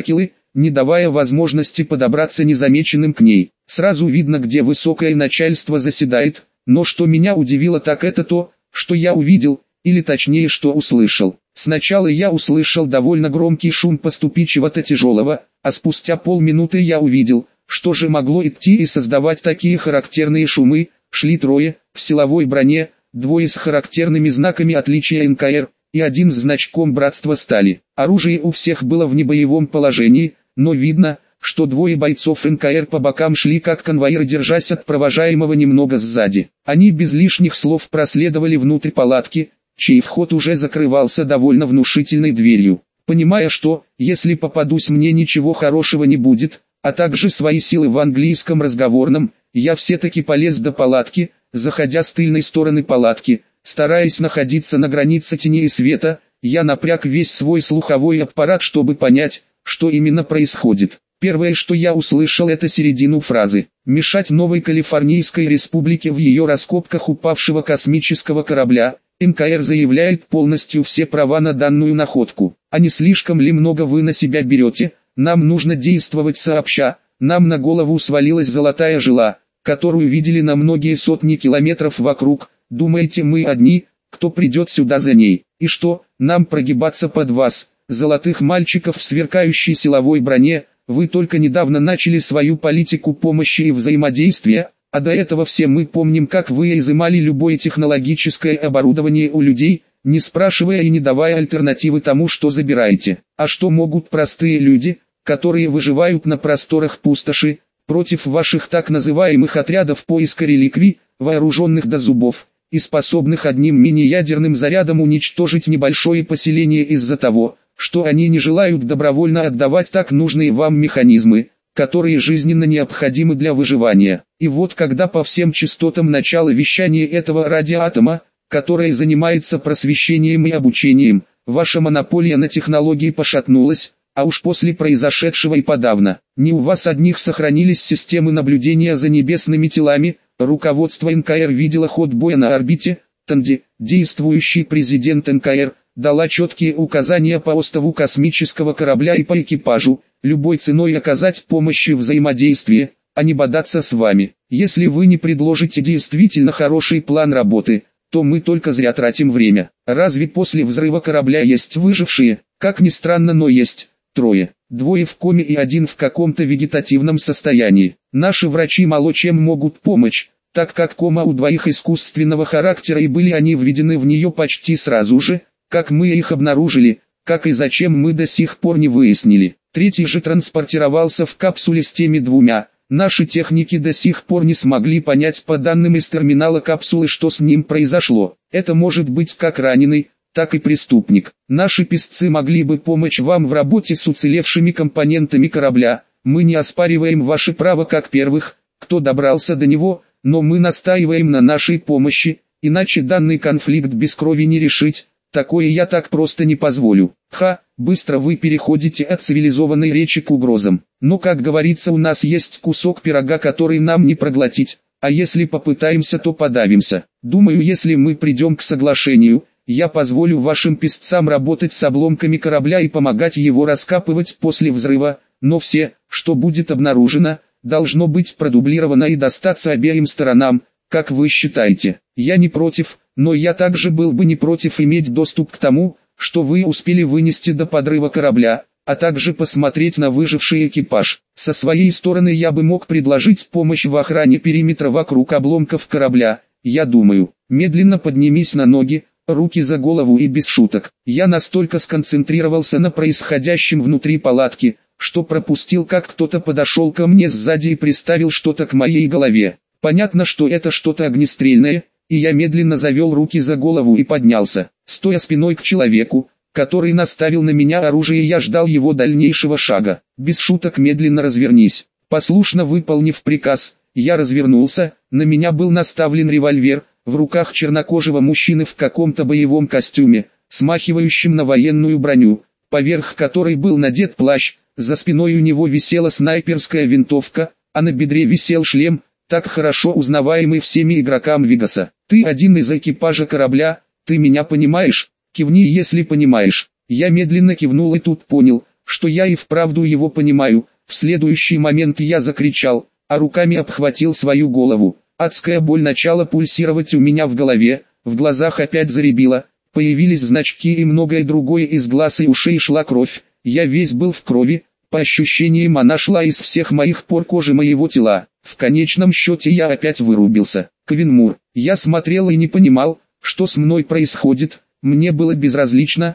не давая возможности подобраться незамеченным к ней. Сразу видно, где высокое начальство заседает, но что меня удивило, так это то, что я увидел, или точнее, что услышал. Сначала я услышал довольно громкий шум поступи чего-то тяжелого, а спустя полминуты я увидел, что же могло идти и создавать такие характерные шумы. Шли трое, в силовой броне, двое с характерными знаками отличия НКР, и один с значком братства стали. Оружие у всех было в небоевом положении, но видно, что двое бойцов НКР по бокам шли как конвоиры, держась от провожаемого немного сзади. Они без лишних слов проследовали внутрь палатки, чей вход уже закрывался довольно внушительной дверью. Понимая, что, если попадусь, мне ничего хорошего не будет, а также свои силы в английском разговорном, я все-таки полез до палатки, заходя с тыльной стороны палатки, стараясь находиться на границе тени и света. Я напряг весь свой слуховой аппарат, чтобы понять, что именно происходит. Первое, что я услышал, это середину фразы: «Мешать Новой Калифорнийской Республике в ее раскопках упавшего космического корабля. НКР заявляет полностью все права на данную находку. А не слишком ли много вы на себя берете? Нам нужно действовать сообща. Нам на голову свалилась золотая жила, которую видели на многие сотни километров вокруг. Думаете, мы одни, кто придет сюда за ней? И что, нам прогибаться под вас, золотых мальчиков в сверкающей силовой броне? Вы только недавно начали свою политику помощи и взаимодействия, а до этого все мы помним, как вы изымали любое технологическое оборудование у людей, не спрашивая и не давая альтернативы тому, что забираете. А что могут простые люди, которые выживают на просторах пустоши, против ваших так называемых отрядов поиска реликвий, вооруженных до зубов, и способных одним мини-ядерным зарядом уничтожить небольшое поселение из-за того, что они не желают добровольно отдавать так нужные вам механизмы, которые жизненно необходимы для выживания? И вот когда по всем частотам начало вещания этого радиоатома, которое занимается просвещением и обучением, ваша монополия на технологии пошатнулась, а уж после произошедшего и подавно. Не у вас одних сохранились системы наблюдения за небесными телами. Руководство НКР видело ход боя на орбите. Танди, действующий президент НКР, дала четкие указания по уставу космического корабля и по экипажу, любой ценой оказать помощь и взаимодействие, а не бодаться с вами. Если вы не предложите действительно хороший план работы, то мы только зря тратим время. Разве после взрыва корабля есть выжившие? Как ни странно, но есть. Трое. Двое в коме и один в каком-то вегетативном состоянии. Наши врачи мало чем могут помочь, так как кома у двоих искусственного характера, и были они введены в нее почти сразу же, как мы их обнаружили, как и зачем мы до сих пор не выяснили. Третий же транспортировался в капсуле с теми двумя. Наши техники до сих пор не смогли понять по данным из терминала капсулы, что с ним произошло. Это может быть как раненый, так и преступник. Наши писцы могли бы помочь вам в работе с уцелевшими компонентами корабля. Мы не оспариваем ваше право как первых, кто добрался до него, но мы настаиваем на нашей помощи, иначе данный конфликт без крови не решить. Такое я так просто не позволю. Быстро вы переходите от цивилизованной речи к угрозам. Но, как говорится, у нас есть кусок пирога, который нам не проглотить, а если попытаемся, то подавимся. Думаю, если мы придем к соглашению, я позволю вашим писцам работать с обломками корабля и помогать его раскапывать после взрыва, но все, что будет обнаружено, должно быть продублировано и достаться обеим сторонам, как вы считаете. Я не против, но я также был бы не против иметь доступ к тому, что вы успели вынести до подрыва корабля, а также посмотреть на выживший экипаж. Со своей стороны я бы мог предложить помощь в охране периметра вокруг обломков корабля. Я думаю, медленно поднимись на ноги, руки за голову и без шуток. Я настолько сконцентрировался на происходящем внутри палатки, что пропустил, как кто-то подошел ко мне сзади и приставил что-то к моей голове. Понятно, что это что-то огнестрельное, и я медленно завел руки за голову и поднялся. Стоя спиной к человеку, который наставил на меня оружие, я ждал его дальнейшего шага. Без шуток, медленно развернись. Послушно выполнив приказ, я развернулся, на меня был наставлен револьвер, в руках чернокожего мужчины в каком-то боевом костюме, смахивающем на военную броню, поверх которой был надет плащ, за спиной у него висела снайперская винтовка, а на бедре висел шлем, так хорошо узнаваемый всеми игрокам Вегаса. Ты один из экипажа корабля, ты меня понимаешь? Кивни, если понимаешь. Я медленно кивнул и тут понял, что я и вправду его понимаю. В следующий момент я закричал, а руками обхватил свою голову. Адская боль начала пульсировать у меня в голове, в глазах опять заребило, появились значки и многое другое, из глаз и ушей шла кровь, я весь был в крови, по ощущениям она шла из всех моих пор кожи моего тела. В конечном счете я опять вырубился. Кевин Мур. Я смотрел и не понимал, что с мной происходит, мне было безразлично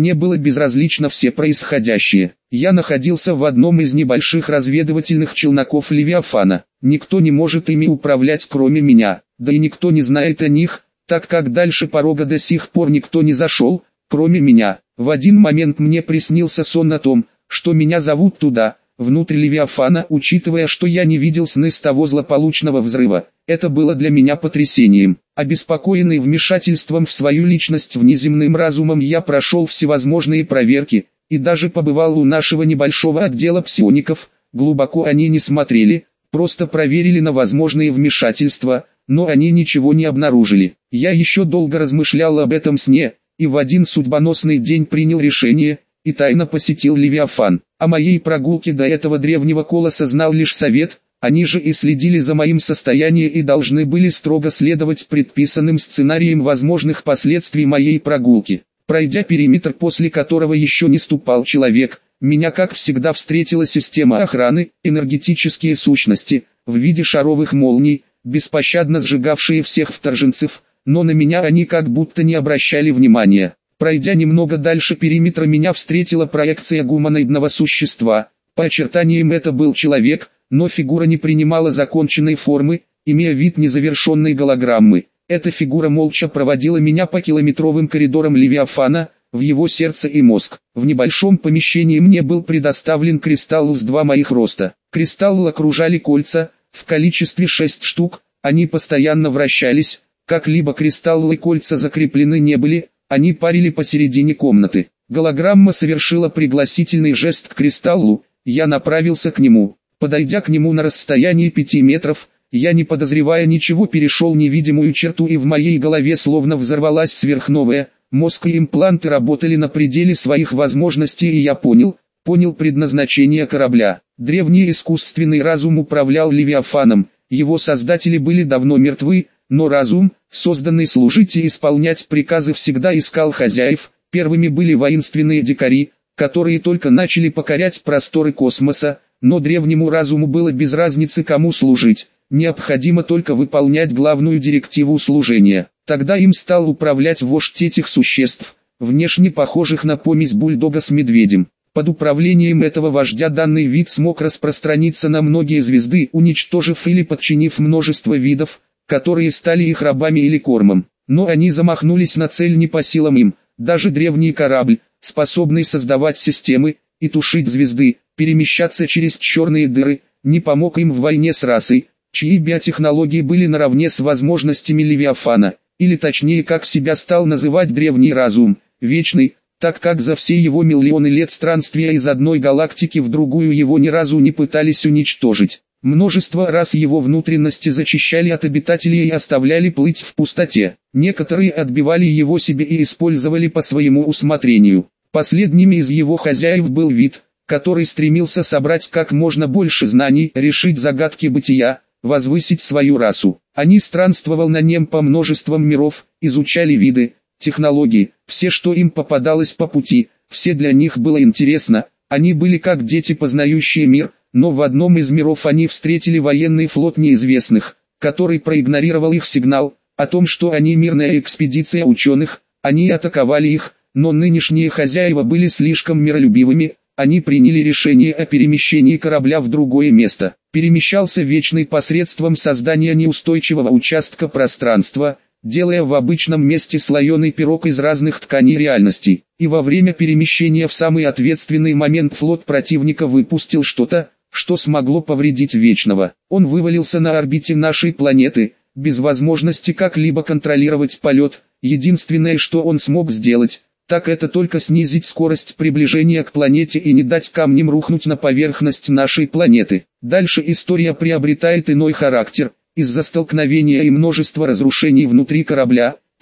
все происходящее. Я находился в одном из небольших разведывательных челноков Левиафана. Никто не может ими управлять кроме меня, да и никто не знает о них, так как дальше порога до сих пор никто не зашел, кроме меня. В один момент мне приснился сон о том, что меня зовут туда, внутрь Левиафана, учитывая, что я не видел сны с того злополучного взрыва. Это было для меня потрясением. Обеспокоенный вмешательством в свою личность внеземным разумом, я прошел всевозможные проверки, и даже побывал у нашего небольшого отдела псиоников. Глубоко они не смотрели, просто проверили на возможные вмешательства, но они ничего не обнаружили. Я еще долго размышлял об этом сне, и в один судьбоносный день принял решение, и тайно посетил Левиафан. О моей прогулке до этого древнего колосса знал лишь совет, они же и следили за моим состоянием и должны были строго следовать предписанным сценариям возможных последствий моей прогулки. Пройдя периметр, после которого еще не ступал человек, меня как всегда встретила система охраны, энергетические сущности, в виде шаровых молний, беспощадно сжигавшие всех вторженцев, но на меня они как будто не обращали внимания. Пройдя немного дальше периметра, меня встретила проекция гуманоидного существа. По очертаниям это был человек, но фигура не принимала законченной формы, имея вид незавершенной голограммы. Эта фигура молча проводила меня по километровым коридорам Левиафана, в его сердце и мозг. В небольшом помещении мне был предоставлен кристалл с 2 моих роста. Кристаллы окружали кольца, в количестве 6 штук, они постоянно вращались, как-либо кристаллы и кольца закреплены не были, они парили посередине комнаты. Голограмма совершила пригласительный жест к кристаллу, я направился к нему. Подойдя к нему на расстоянии 5 метров, я, не подозревая ничего, перешел невидимую черту, и в моей голове словно взорвалась сверхновая. Мозг и импланты работали на пределе своих возможностей, и я понял предназначение корабля. Древний искусственный разум управлял Левиафаном, его создатели были давно мертвы, но разум, созданный служить и исполнять приказы, всегда искал хозяев. Первыми были воинственные дикари, которые только начали покорять просторы космоса, но древнему разуму было без разницы, кому служить, необходимо только выполнять главную директиву служения. Тогда им стал управлять вождь этих существ, внешне похожих на помесь бульдога с медведем. Под управлением этого вождя данный вид смог распространиться на многие звезды, уничтожив или подчинив множество видов, которые стали их рабами или кормом. Но они замахнулись на цель не по силам им. Даже древний корабль, способный создавать системы и тушить звезды, перемещаться через черные дыры, не помог им в войне с расой, чьи биотехнологии были наравне с возможностями Левиафана, или точнее, как себя стал называть древний разум, вечный, так как за все его миллионы лет странствия из одной галактики в другую его ни разу не пытались уничтожить. Множество раз его внутренности зачищали от обитателей и оставляли плыть в пустоте. Некоторые отбивали его себе и использовали по своему усмотрению. Последними из его хозяев был вид, который стремился собрать как можно больше знаний, решить загадки бытия, возвысить свою расу. Они странствовали на нем по множествам миров, изучали виды, технологии, все, что им попадалось по пути, все для них было интересно. Они были как дети, познающие мир. Но в одном из миров они встретили военный флот неизвестных, который проигнорировал их сигнал о том, что они мирная экспедиция ученых. Они атаковали их, но нынешние хозяева были слишком миролюбивыми. Они приняли решение о перемещении корабля в другое место. Перемещался Вечный посредством создания неустойчивого участка пространства, делая в обычном месте слоеный пирог из разных тканей реальностей. И во время перемещения в самый ответственный момент флот противника выпустил что-то, что смогло повредить Вечного. Он вывалился на орбите нашей планеты, без возможности как-либо контролировать полет. Единственное, что он смог сделать, так это только снизить скорость приближения к планете и не дать камням рухнуть на поверхность нашей планеты. Дальше история приобретает иной характер. Из-за столкновения и множества разрушений внутри корабля,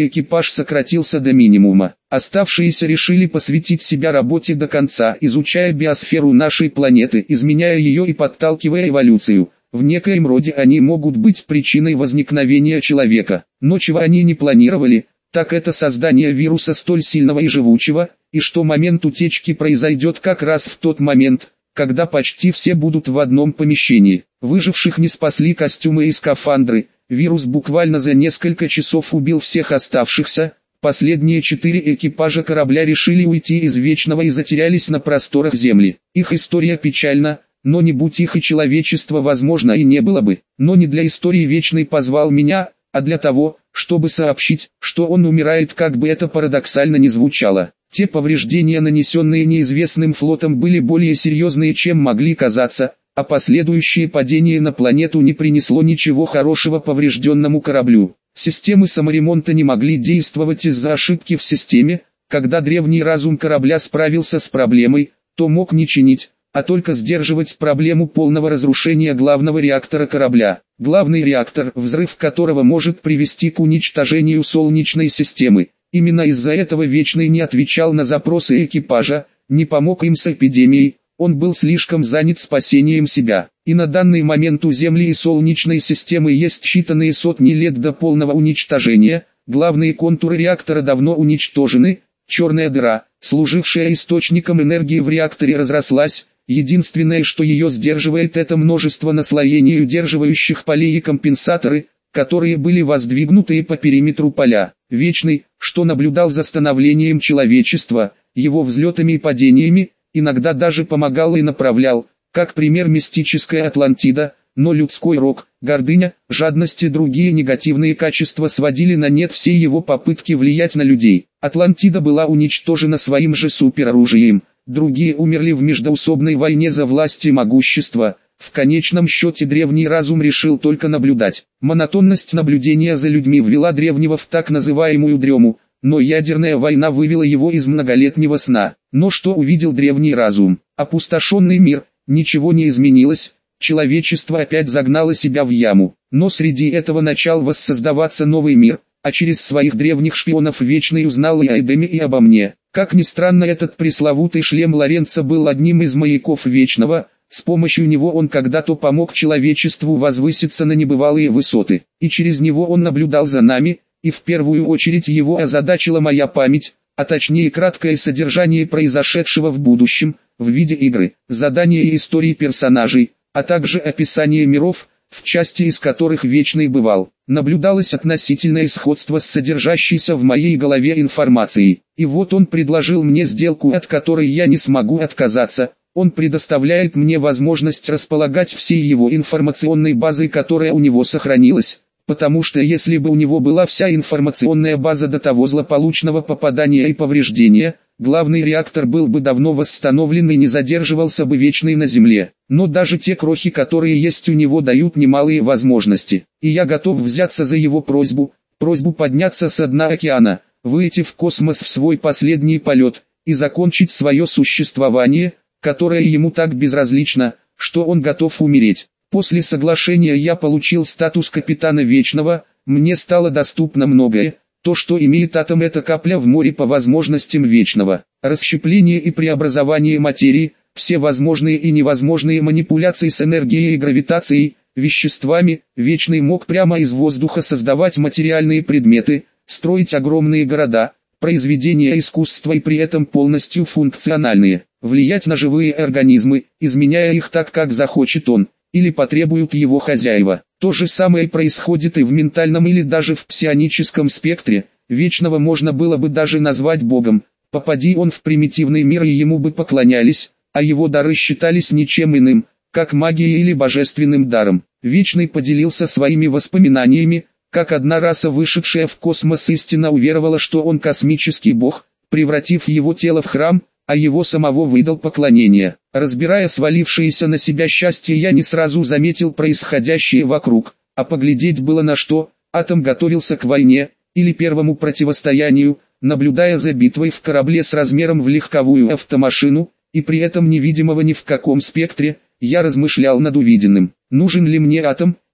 экипаж сократился до минимума. Оставшиеся решили посвятить себя работе до конца, изучая биосферу нашей планеты, изменяя ее и подталкивая эволюцию. В некоем роде они могут быть причиной возникновения человека. Но чего они не планировали, так это создание вируса столь сильного и живучего, и что момент утечки произойдет как раз в тот момент, когда почти все будут в одном помещении. Выживших не спасли костюмы и скафандры, вирус буквально за несколько часов убил всех оставшихся. Последние 4 экипажа корабля решили уйти из Вечного и затерялись на просторах Земли. Их история печальна, но не будь их и человечество, возможно, и не было бы. Но не для истории Вечный позвал меня, а для того, чтобы сообщить, что он умирает, как бы это парадоксально ни звучало. Те повреждения, нанесенные неизвестным флотом, были более серьезные, чем могли казаться, а последующее падение на планету не принесло ничего хорошего поврежденному кораблю. Системы саморемонта не могли действовать из-за ошибки в системе. Когда древний разум корабля справился с проблемой, то мог не чинить, а только сдерживать проблему полного разрушения главного реактора корабля. Главный реактор, взрыв которого может привести к уничтожению Солнечной системы. Именно из-за этого Вечный не отвечал на запросы экипажа, не помог им с эпидемией, он был слишком занят спасением себя. И на данный момент у Земли и Солнечной системы есть считанные сотни лет до полного уничтожения. Главные контуры реактора давно уничтожены. Черная дыра, служившая источником энергии в реакторе, разрослась. Единственное, что ее сдерживает, это множество наслоений удерживающих полей и компенсаторы, которые были воздвигнуты по периметру поля. Вечный, что наблюдал за становлением человечества, его взлетами и падениями, иногда даже помогал и направлял, как пример мистическая Атлантида, но людской рок, гордыня, жадность и другие негативные качества сводили на нет все его попытки влиять на людей. Атлантида была уничтожена своим же супероружием, другие умерли в междоусобной войне за власть и могущество. В конечном счете древний разум решил только наблюдать. Монотонность наблюдения за людьми ввела древнего в так называемую дрему, но ядерная война вывела его из многолетнего сна. Но что увидел древний разум? Опустошенный мир, ничего не изменилось, человечество опять загнало себя в яму. Но среди этого начал воссоздаваться новый мир, а через своих древних шпионов Вечный узнал и о Эдеме, и обо мне. Как ни странно, этот пресловутый шлем Лоренцо был одним из маяков Вечного. С помощью него он когда-то помог человечеству возвыситься на небывалые высоты, и через него он наблюдал за нами, и в первую очередь его озадачила моя память, а точнее краткое содержание произошедшего в будущем, в виде игры, задания и истории персонажей, а также описание миров, в части из которых Вечный бывал. Наблюдалось относительное сходство с содержащейся в моей голове информацией, и вот он предложил мне сделку, от которой я не смогу отказаться. Он предоставляет мне возможность располагать всей его информационной базой, которая у него сохранилась, потому что если бы у него была вся информационная база до того злополучного попадания и повреждения, главный реактор был бы давно восстановлен и не задерживался бы Вечный на Земле. Но даже те крохи, которые есть у него, дают немалые возможности, и я готов взяться за его просьбу подняться со дна океана, выйти в космос в свой последний полет, и закончить свое существование, которое ему так безразлично, что он готов умереть. После соглашения я получил статус капитана Вечного, мне стало доступно многое. То, что имеет атом, это капля в море по возможностям Вечного. Расщепление и преобразование материи, все возможные и невозможные манипуляции с энергией и гравитацией, веществами. Вечный мог прямо из воздуха создавать материальные предметы, строить огромные города, произведения искусства и при этом полностью функциональные, влиять на живые организмы, изменяя их так, как захочет он, или потребуют его хозяева. То же самое происходит и в ментальном или даже в псионическом спектре. Вечного можно было бы даже назвать Богом. Попади он в примитивный мир, и ему бы поклонялись, а его дары считались ничем иным, как магией или божественным даром. Вечный поделился своими воспоминаниями, как одна раса, вышедшая в космос, истинно уверовала, что он космический бог, превратив его тело в храм, а его самого выдал поклонение. Разбирая свалившееся на себя счастье, я не сразу заметил происходящее вокруг, а поглядеть было на что. Атом готовился к войне, или первому противостоянию, наблюдая за битвой в корабле с размером в легковую автомашину, и при этом невидимого ни в каком спектре, я размышлял над увиденным. Нужен ли мне атом,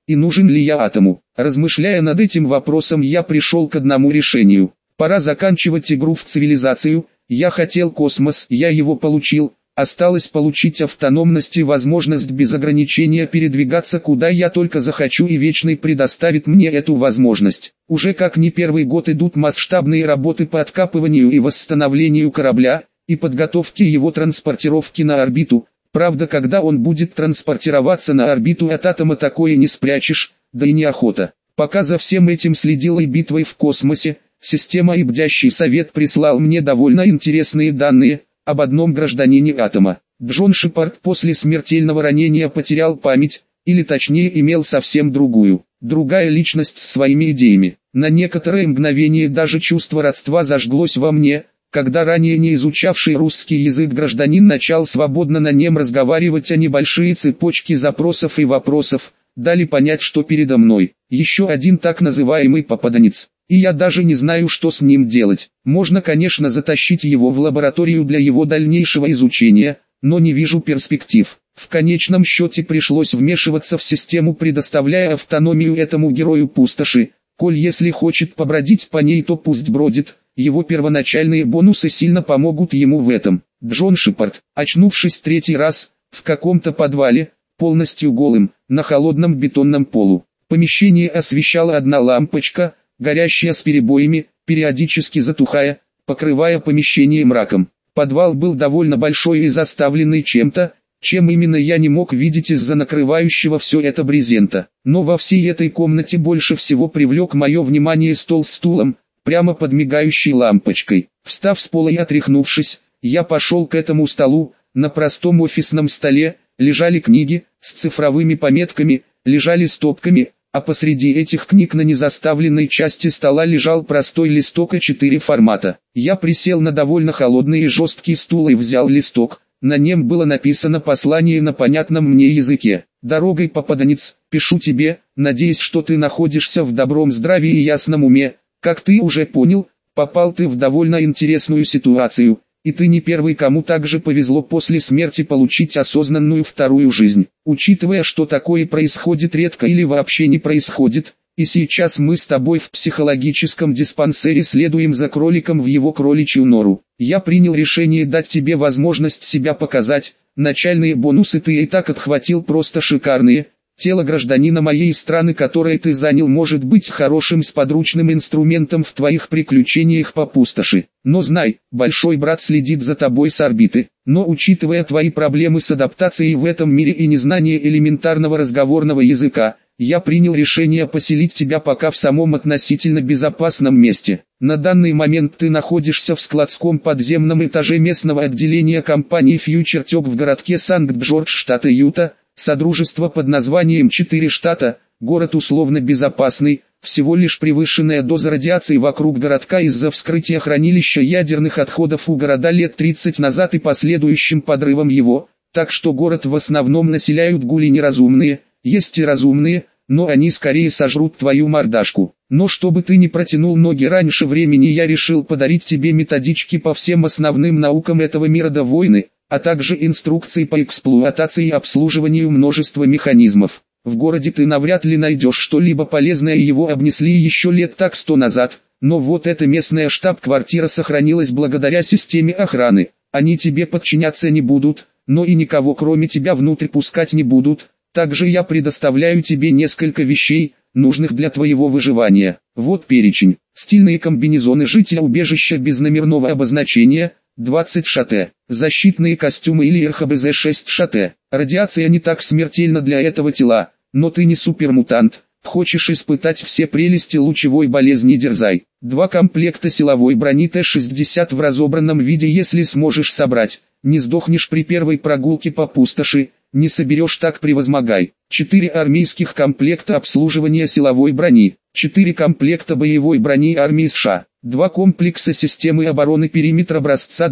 и нужен ли я атому. Размышляя над этим вопросом, я пришел к одному решению. Пора заканчивать игру в цивилизацию. Я хотел космос, я его получил. Осталось получить автономность и возможность без ограничения передвигаться куда я только захочу, и Вечный предоставит мне эту возможность. Уже как не первый год идут масштабные работы по откапыванию и восстановлению корабля, и подготовке его транспортировки на орбиту. Правда, когда он будет транспортироваться на орбиту, от атома такое не спрячешь, да и неохота. Пока за всем этим следила и битвой в космосе, система и Бдящий совет прислал мне довольно интересные данные об одном гражданине атома. Джон Шепард после смертельного ранения потерял память, или точнее имел совсем другая личность с своими идеями. На некоторое мгновение даже чувство родства зажглось во мне, когда ранее не изучавший русский язык гражданин начал свободно на нем разговаривать, а небольшие цепочки запросов и вопросов дали понять, что передо мной еще один так называемый попаданец. И я даже не знаю, что с ним делать. Можно, конечно, затащить его в лабораторию для его дальнейшего изучения, но не вижу перспектив. В конечном счете пришлось вмешиваться в систему, предоставляя автономию этому герою пустоши. Коль если хочет побродить по ней, то пусть бродит, его первоначальные бонусы сильно помогут ему в этом. Джон Шепард, очнувшись третий раз, в каком-то подвале, полностью голым, на холодном бетонном полу. Помещение освещала одна лампочка, горящая с перебоями, периодически затухая, покрывая помещение мраком. Подвал был довольно большой и заставленный чем-то, чем именно я не мог видеть из-за накрывающего все это брезента. Но во всей этой комнате больше всего привлек мое внимание стол с стулом, прямо под мигающей лампочкой. Встав с пола и отряхнувшись, я пошел к этому столу. На простом офисном столе лежали книги с цифровыми пометками, лежали стопками, а посреди этих книг на незаставленной части стола лежал простой листок А4 формата. Я присел на довольно холодный и жесткий стул и взял листок. На нем было написано послание на понятном мне языке. «Дорогой, попаданец, пишу тебе, надеясь, что ты находишься в добром здравии и ясном уме. Как ты уже понял, попал ты в довольно интересную ситуацию, и ты не первый, кому также повезло после смерти получить осознанную вторую жизнь. Учитывая, что такое происходит редко или вообще не происходит, и сейчас мы с тобой в психологическом диспансере следуем за кроликом в его кроличью нору, я принял решение дать тебе возможность себя показать. Начальные бонусы ты и так отхватил просто шикарные. Тело гражданина моей страны, которое ты занял, может быть хорошим сподручным инструментом в твоих приключениях по пустоши. Но знай, большой брат следит за тобой с орбиты. Но учитывая твои проблемы с адаптацией в этом мире и незнание элементарного разговорного языка, я принял решение поселить тебя пока в самом относительно безопасном месте. На данный момент ты находишься в складском подземном этаже местного отделения компании FutureTech в городке Санкт-Джордж, штата Юта. Содружество под названием 4 штата, город условно безопасный, всего лишь превышенная доза радиации вокруг городка из-за вскрытия хранилища ядерных отходов у города лет 30 назад и последующим подрывом его, так что город в основном населяют гули неразумные, есть и разумные, но они скорее сожрут твою мордашку. Но чтобы ты не протянул ноги раньше времени, я решил подарить тебе методички по всем основным наукам этого мира до войны, а также инструкции по эксплуатации и обслуживанию множества механизмов. В городе ты навряд ли найдешь что-либо полезное, его обнесли еще лет так 100 назад, но вот эта местная штаб-квартира сохранилась благодаря системе охраны. Они тебе подчиняться не будут, но и никого кроме тебя внутрь пускать не будут. Также я предоставляю тебе несколько вещей, нужных для твоего выживания. Вот перечень. Стильные комбинезоны жителя убежища без номерного обозначения – 20 шт. Защитные костюмы или РХБЗ 6 шт. Радиация не так смертельна для этого тела, но ты не супермутант. Хочешь испытать все прелести лучевой болезни, дерзай. 2 комплекта силовой брони Т-60 в разобранном виде, если сможешь собрать. Не сдохнешь при первой прогулке по пустоши, не соберешь, так превозмогай. 4 армейских комплекта обслуживания силовой брони. 4 комплекта боевой брони армии США. 2 комплекса системы обороны периметра образца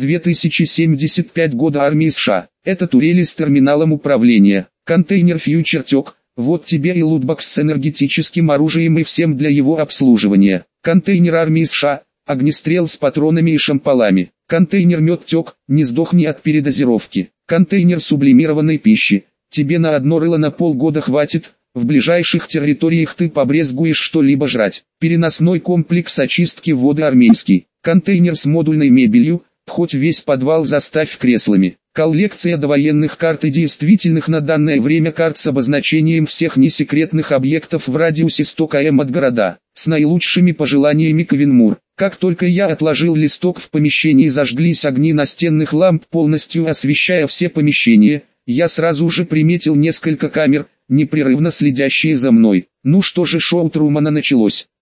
2075 года армии США. Это турели с терминалом управления. Контейнер FutureTech. Вот тебе и лутбокс с энергетическим оружием и всем для его обслуживания. Контейнер армии США. Огнестрел с патронами и шампалами. Контейнер MedTech. Не сдохни от передозировки. Контейнер сублимированной пищи. Тебе на одно рыло на полгода хватит. В ближайших территориях ты побрезгуешь что-либо жрать. Переносной комплекс очистки воды армейский. Контейнер с модульной мебелью, хоть весь подвал заставь креслами. Коллекция довоенных карт и действительных на данное время карт с обозначением всех несекретных объектов в радиусе 100 км от города. С наилучшими пожеланиями, Ковенмур. Как только я отложил листок, в помещении зажглись огни настенных ламп, полностью освещая все помещения. Я сразу же приметил несколько камер, непрерывно следящие за мной. Ну что же, шоу Трумана началось.